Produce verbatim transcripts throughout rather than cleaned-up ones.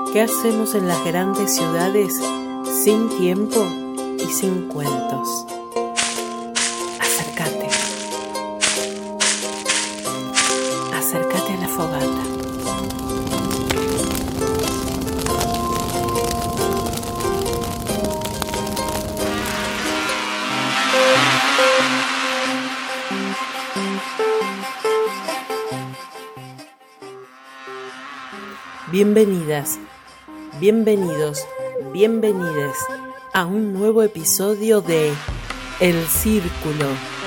¿Qué hacemos en las grandes ciudades sin tiempo y sin cuentos? Acércate. Acércate a la fogata. Bienvenidas, bienvenidos, bienvenides a un nuevo episodio de El Círculo.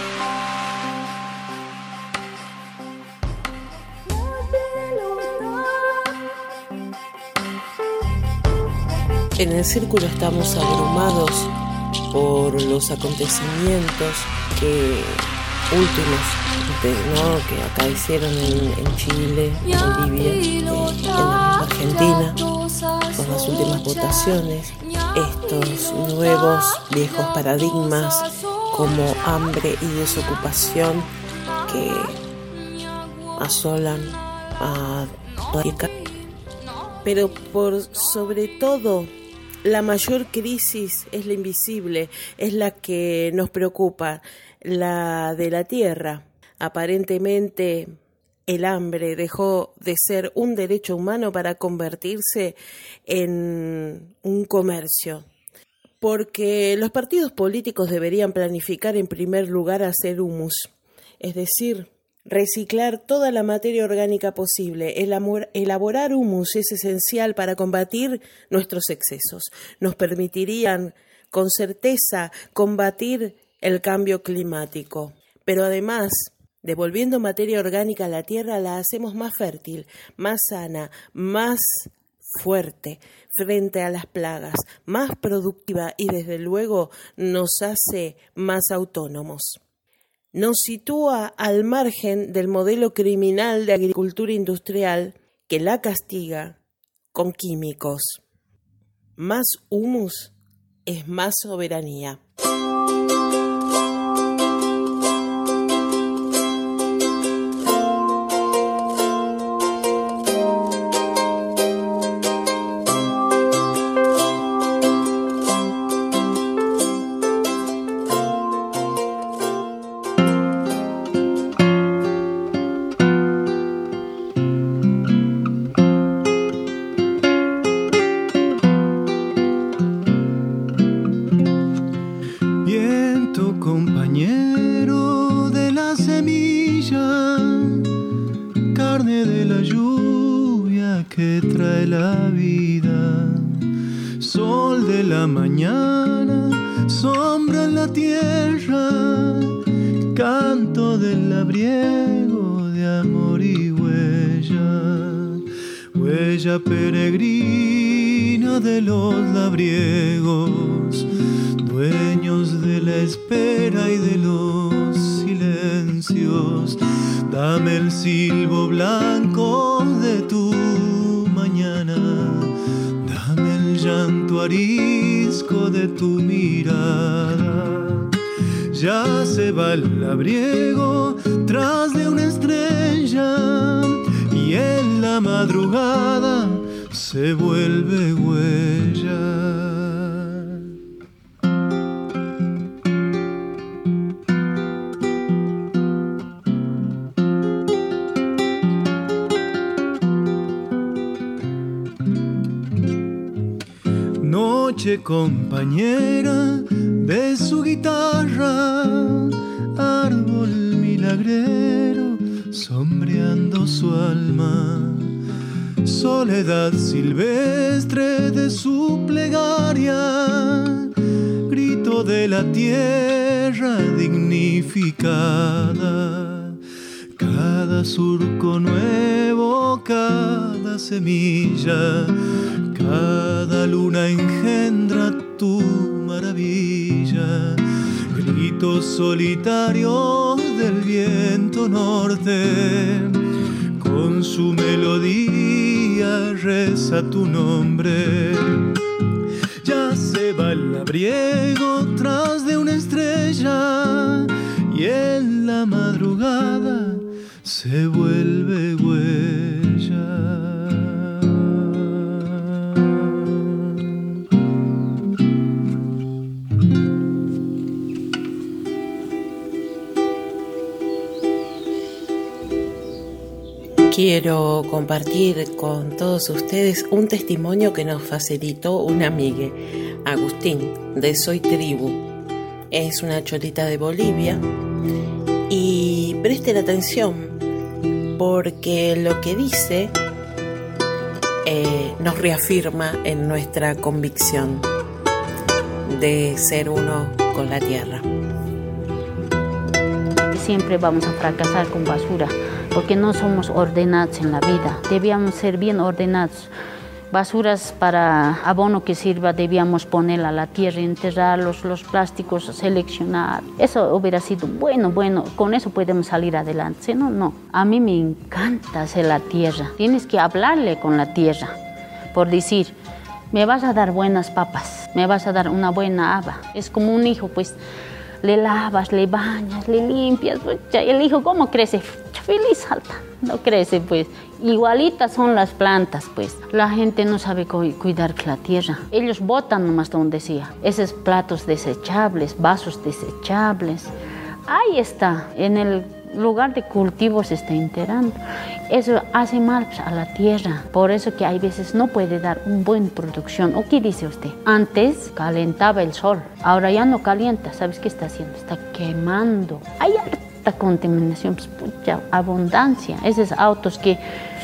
En El Círculo estamos abrumados por los acontecimientos que últimos, ¿no? que acaecieron en, en Chile, Bolivia, eh, en la Argentina, con las últimas votaciones, estos nuevos viejos paradigmas como hambre y desocupación que asolan a toda. Pero por sobre todo, la mayor crisis es la invisible, es la que nos preocupa, la de la tierra. Aparentemente, el hambre dejó de ser un derecho humano para convertirse en un comercio. Porque los partidos políticos deberían planificar en primer lugar hacer humus, es decir, reciclar toda la materia orgánica posible. Elaborar humus es esencial para combatir nuestros excesos. Nos permitirían, con certeza, combatir el cambio climático. Pero además, devolviendo materia orgánica a la tierra, la hacemos más fértil, más sana, más fuerte frente a las plagas, más productiva y desde luego nos hace más autónomos. Nos sitúa al margen del modelo criminal de agricultura industrial que la castiga con químicos. Más humus es más soberanía. Compañero de la semilla, carne de la lluvia que trae la vida, sol de la mañana, sombra en la tierra, canto del labriego de amor y huella, huella peregrina de los labriegos, dueños de la espera y de los silencios. Dame el silbo blanco de tu mañana, dame el llanto arisco de tu mirada. Ya se va el labriego tras de una estrella y en la madrugada se vuelve huella. Noche compañera de su guitarra, árbol milagrero sombreando su alma, soledad silvestre de su plegaria, grito de la tierra dignificada, cada surco nuevo, cada semilla, cada luna engendra tu maravilla, gritos solitarios del viento norte, con su melodía reza tu nombre. Ya se va el labriego tras de una estrella y en la madrugada se vuelve huella. Quiero compartir con todos ustedes un testimonio que nos facilitó un amigo, Agustín, de Soy Tribu. Es una cholita de Bolivia y presten atención porque lo que dice eh, nos reafirma en nuestra convicción de ser uno con la tierra. Siempre vamos a fracasar con basura porque no somos ordenados en la vida. Debíamos ser bien ordenados. Basuras para abono que sirva debíamos ponerla a la tierra, enterrarlos, los plásticos, seleccionar. Eso hubiera sido bueno, bueno, con eso podemos salir adelante. ¿Sí? No, no. A mí me encanta hacer la tierra. Tienes que hablarle con la tierra. Por decir, me vas a dar buenas papas, me vas a dar una buena haba. Es como un hijo, pues, le lavas, le bañas, le limpias. Pues, el hijo, ¿cómo crece? Feliz salta, no crece, pues. Igualitas son las plantas, pues. La gente no sabe cu- cuidar la tierra. Ellos botan nomás donde sea. Esos platos desechables, vasos desechables. Ahí está, en el lugar de cultivo se está enterando. Eso hace mal a la tierra. Por eso que hay veces no puede dar una buena producción. ¿O qué dice usted? Antes calentaba el sol, ahora ya no calienta. ¿Sabes qué está haciendo? Está quemando. Hay harta contaminación, pues, mucha abundancia. Esos autos que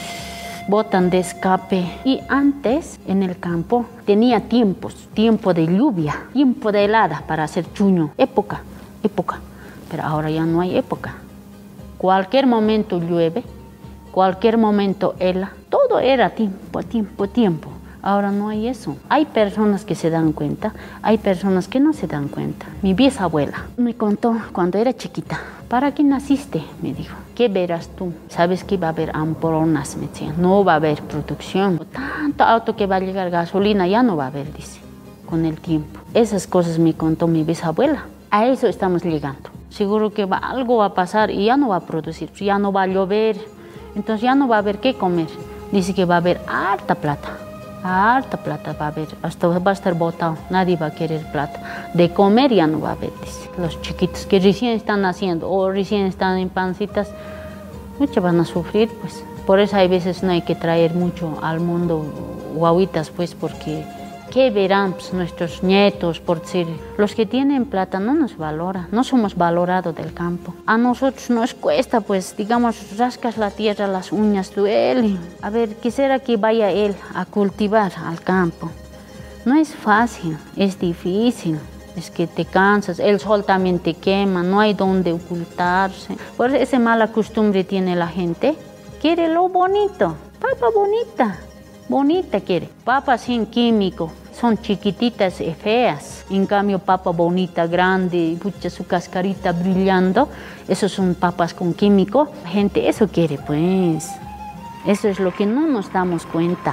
botan de escape. Y antes, en el campo, tenía tiempos, tiempo de lluvia, tiempo de helada para hacer chuño. Época, época. Pero ahora ya no hay época. Cualquier momento llueve, cualquier momento hela. Todo era tiempo, tiempo, tiempo. Ahora no hay eso. Hay personas que se dan cuenta, hay personas que no se dan cuenta. Mi bisabuela me contó cuando era chiquita. ¿Para qué naciste? Me dijo. ¿Qué verás tú? Sabes que va a haber hambrunas, me decía. No va a haber producción. Tanto auto que va a llegar gasolina ya no va a haber, dice, con el tiempo. Esas cosas me contó mi bisabuela. A eso estamos llegando. Seguro que va, algo va a pasar y ya no va a producir, ya no va a llover, entonces ya no va a haber qué comer. Dice que va a haber harta plata, harta plata va a haber, hasta va a estar botado, nadie va a querer plata. De comer ya no va a haber, dice. Los chiquitos que recién están naciendo o recién están en pancitas, muchos van a sufrir, pues. Por eso hay veces no hay que traer mucho al mundo guaguitas, pues, porque ¿qué verán, pues, nuestros nietos? Por decir, los que tienen plata no nos valoran, no somos valorados del campo. A nosotros nos cuesta, pues, digamos, rascas la tierra, las uñas duelen. A ver, quisiera que vaya él a cultivar al campo. No es fácil, es difícil. Es que te cansas, el sol también te quema, no hay donde ocultarse. Por eso esa mala costumbre tiene la gente. Quiere lo bonito, papa bonita. Bonita quiere, papa sin químico, son chiquititas y feas. En cambio, papa bonita, grande, pucha, su cascarita brillando, esos son papas con químico. La gente eso quiere, pues. Eso es lo que no nos damos cuenta.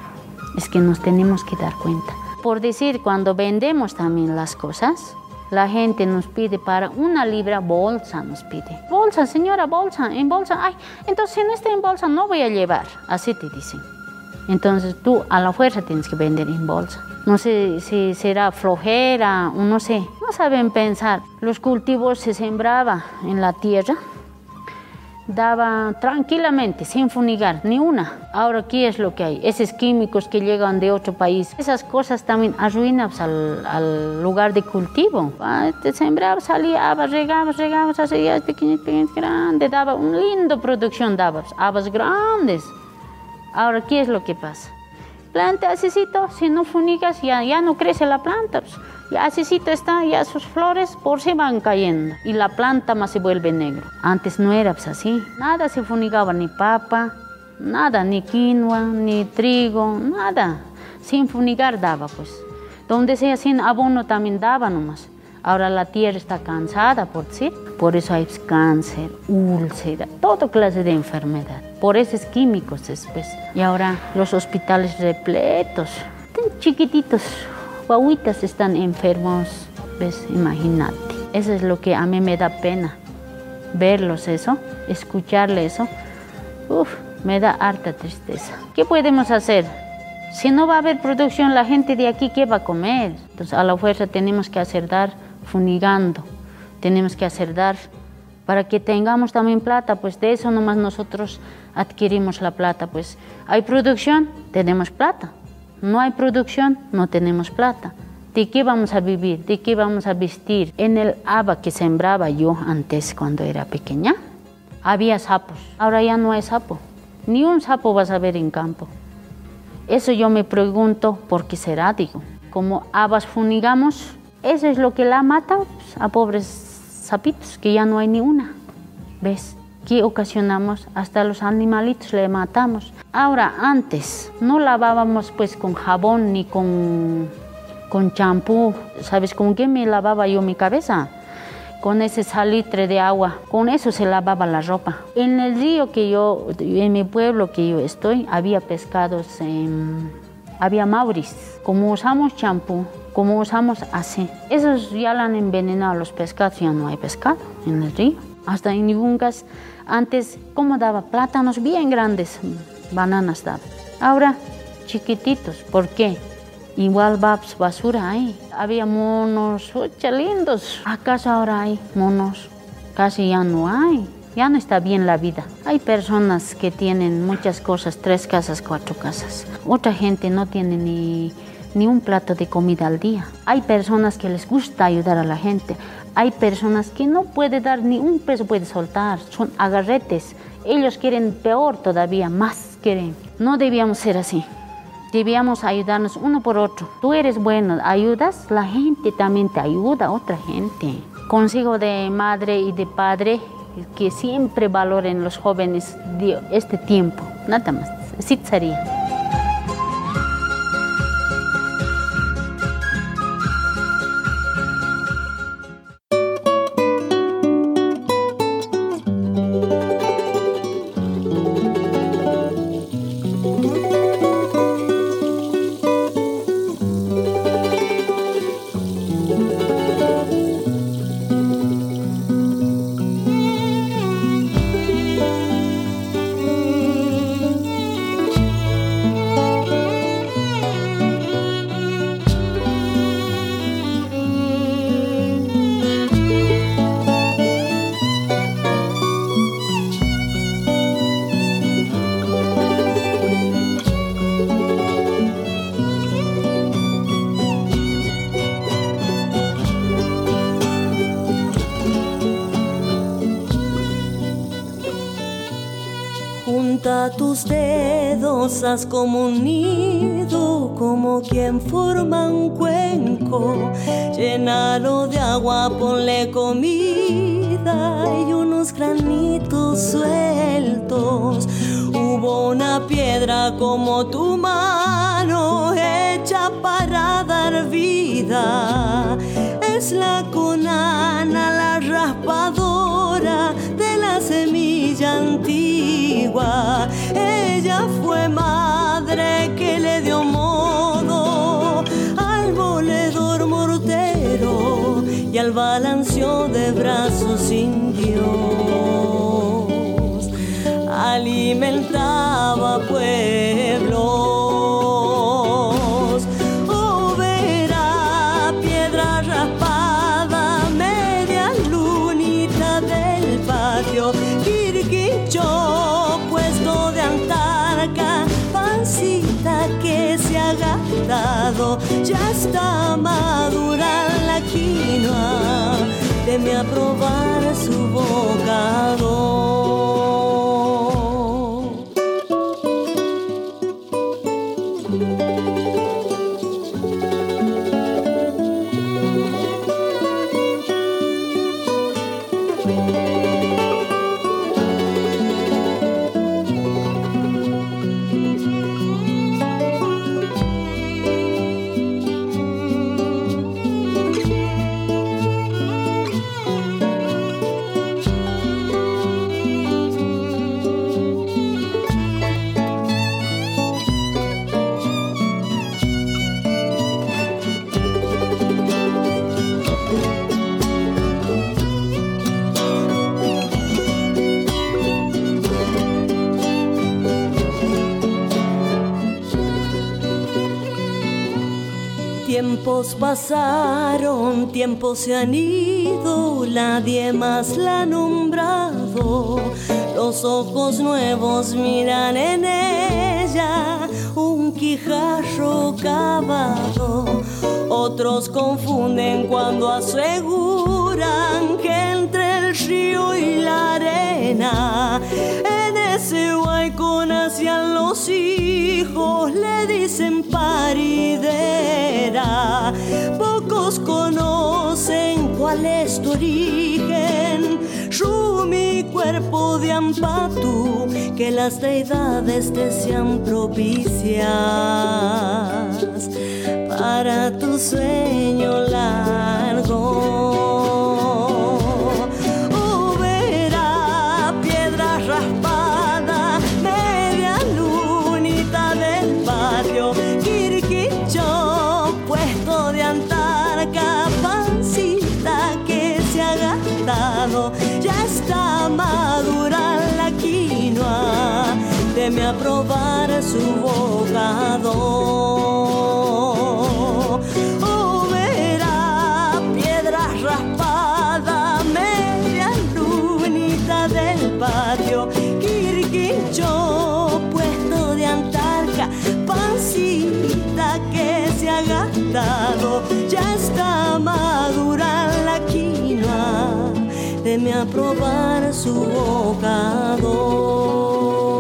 Es que nos tenemos que dar cuenta. Por decir, cuando vendemos también las cosas, la gente nos pide para una libra bolsa, nos pide. Bolsa, señora, bolsa, en bolsa. Ay, entonces si no está en bolsa no voy a llevar. Así te dicen. Entonces tú a la fuerza tienes que vender en bolsa. No sé si será flojera o no sé. No saben pensar. Los cultivos se sembraba en la tierra. Daba tranquilamente, sin fumigar, ni una. Ahora, ¿qué es lo que hay? Esos químicos que llegan de otro país. Esas cosas también arruinan al, al lugar de cultivo. Ah, te sembraba, salía, habas, regabas, regabas, hacías pequeñas, pequeñas, grandes. Daba una linda producción, daba habas grandes. Ahora, ¿qué es lo que pasa? Planta asesito, si no fumigas ya, ya no crece la planta. Pues. Ya asesito está, ya sus flores por se van cayendo y la planta más se vuelve negro. Antes no era pues, así. Nada se fumigaba, ni papa, nada, ni quinoa, ni trigo, nada. Sin fumigar daba pues. Donde sea sin abono también daba nomás. Ahora la tierra está cansada, por decir. Por eso hay cáncer, úlcera, toda clase de enfermedad. Por esos químicos después. Y ahora los hospitales repletos, tan chiquititos, guaguitas están enfermos. ¿Ves? Imagínate. Eso es lo que a mí me da pena. Verlos eso, escucharles eso. Uf, me da harta tristeza. ¿Qué podemos hacer? Si no va a haber producción, la gente de aquí, ¿qué va a comer? Entonces, a la fuerza tenemos que hacer dar fumigando. Tenemos que hacer dar para que tengamos también plata, pues de eso nomás nosotros adquirimos la plata. Pues hay producción, tenemos plata. No hay producción, no tenemos plata. ¿De qué vamos a vivir? ¿De qué vamos a vestir? En el haba que sembraba yo antes cuando era pequeña, había sapos. Ahora ya no hay sapo. Ni un sapo vas a ver en campo. Eso yo me pregunto, ¿por qué será? Digo, como habas funigamos, eso es lo que la mata pues, a pobres sapitos, que ya no hay ni una. ¿Ves? ¿Qué ocasionamos? Hasta los animalitos le matamos. Ahora, antes, no lavábamos pues con jabón ni con, con champú. ¿Sabes con qué me lavaba yo mi cabeza? Con ese salitre de agua. Con eso se lavaba la ropa. En el río que yo, en mi pueblo que yo estoy, había pescados, eh, había mauris. Como usamos champú, como usamos así, esos ya lo han envenenado los pescados, ya no hay pescado en el río. Hasta en Yungas, antes, ¿cómo daba? Plátanos bien grandes, bananas daba. Ahora, chiquititos. ¿Por qué? Igual babs, basura hay. Había monos, ocha, lindos. ¿Acaso ahora hay monos? Casi ya no hay. Ya no está bien la vida. Hay personas que tienen muchas cosas, tres casas, cuatro casas. Otra gente no tiene ni, ni un plato de comida al día. Hay personas que les gusta ayudar a la gente. Hay personas que no pueden dar ni un peso, puede soltar. Son agarretes. Ellos quieren peor todavía, más quieren. No debíamos ser así. Debíamos ayudarnos uno por otro. Tú eres bueno, ayudas, la gente también te ayuda a otra gente. Consejo de madre y de padre que siempre valoren los jóvenes de este tiempo. Nada más. Así sería. Junta tus dedos, haz como un nido, como quien forma un cuenco. Llénalo de agua, ponle comida y unos granitos sueltos. Hubo una piedra como tu mano, hecha para dar vida. Es la conana, la raspadora de la semilla antigua. Ella fue madre que le dio modo al moledor mortero y al balanceo de brazos sin Dios. Alimentaba pueblos. Oh, verá, piedra raspada, media lunita del patio. Quirquicho, puesto de antarca, pancita que se ha gastado. Ya está madura la quinoa, deme a probar su bocado. Tiempos pasaron, tiempos se han ido, nadie más la ha nombrado. Los ojos nuevos miran en ella un guijarro cavado. Otros confunden cuando aseguran que entre el río y la arena, en ese hueco nacían los hijos, le dicen paridera. Pocos conocen cuál es tu origen, Rumi, cuerpo de Ampatu, que las deidades te sean propicias para tu sueño largo. Oh, verá piedra raspada, media lunita del patio, Quirquichó, puesto de antarca, pancita que se ha gastado. Ya está madura la quinoa, deme a probar su bocado. Oh, verá piedra raspada, media lunita del patio, Quirquichó, puesto de antarca, pancita que se ha gastado. Ya está madura la quinoa, deme a probar su bocado.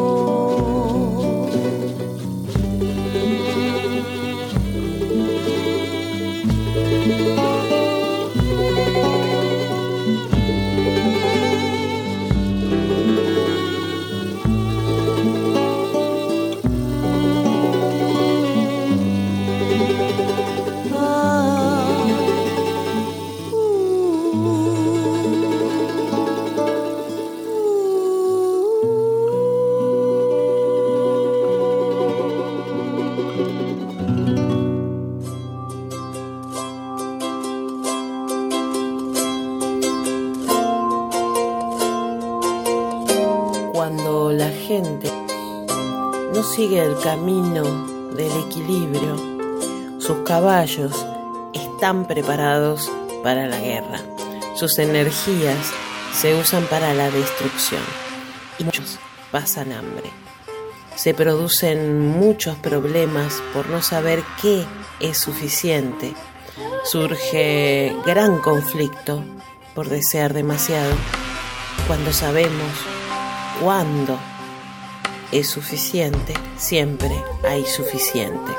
Cuando la gente no sigue el camino del equilibrio, sus caballos están preparados para la guerra. Sus energías se usan para la destrucción y muchos pasan hambre. Se producen muchos problemas por no saber qué es suficiente. Surge gran conflicto por desear demasiado. Cuando sabemos cuándo es suficiente, siempre hay suficiente.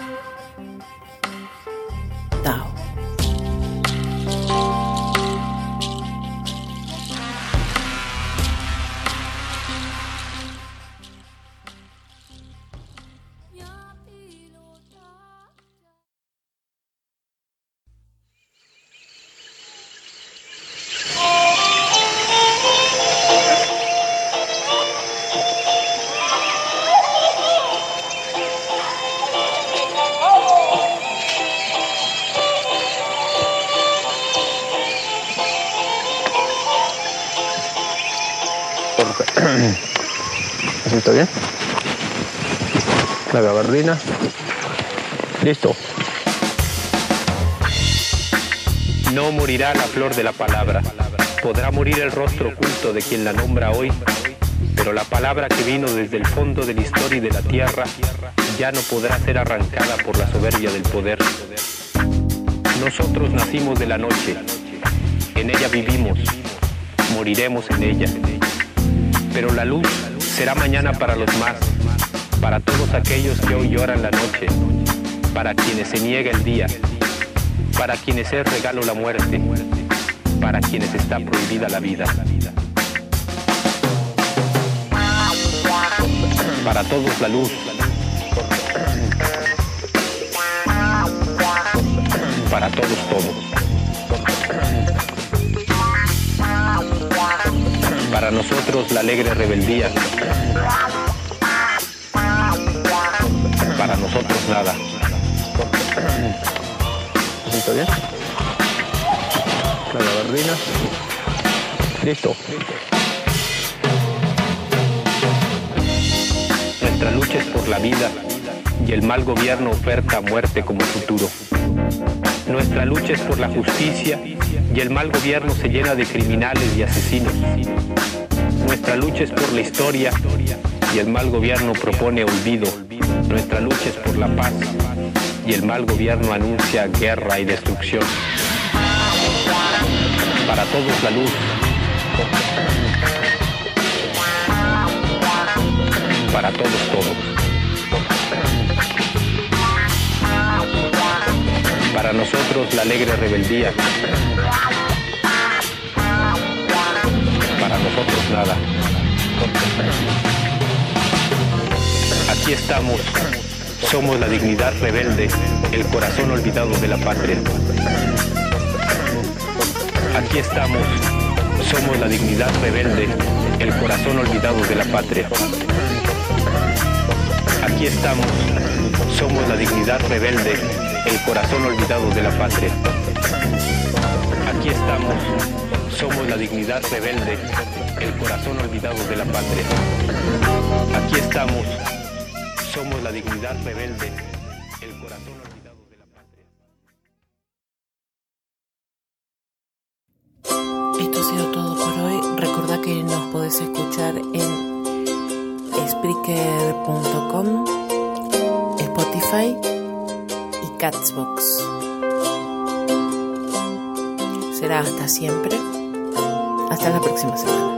Tao. ¿Está bien? La gabardina. Listo. No morirá la flor de la palabra. Podrá morir el rostro oculto de quien la nombra hoy, pero la palabra que vino desde el fondo de la historia y de la tierra ya no podrá ser arrancada por la soberbia del poder. Nosotros nacimos de la noche, en ella vivimos, moriremos en ella. Pero la luz será mañana para los más, para todos aquellos que hoy lloran la noche, para quienes se niega el día, para quienes es regalo la muerte, para quienes está prohibida la vida. Para todos la luz, para todos todo. Para nosotros la alegre rebeldía, para nosotros nada. ¿Está bien? La gabardina. Listo. Nuestra lucha es por la vida y el mal gobierno oferta muerte como futuro. Nuestra lucha es por la justicia y el mal gobierno se llena de criminales y asesinos. Nuestra lucha es por la historia y el mal gobierno propone olvido. Nuestra lucha es por la paz y el mal gobierno anuncia guerra y destrucción. Para todos la luz. Para todos todo. Para nosotros la alegre rebeldía. Para nosotros nada. Aquí estamos, somos la dignidad rebelde, el corazón olvidado de la patria. Aquí estamos, somos la dignidad rebelde, el corazón olvidado de la patria. Aquí estamos, somos la dignidad rebelde, el corazón olvidado de la patria. Aquí estamos, somos la dignidad rebelde, el corazón olvidado de la patria. Aquí estamos, somos la dignidad rebelde, el corazón olvidado de la patria. Esto ha sido todo por hoy. Recordá que nos podés escuchar en Spreaker punto com, Spotify y Catsbox. Será hasta siempre. Hasta la próxima semana.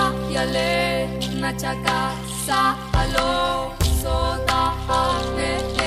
Nachaka sa alo soda ne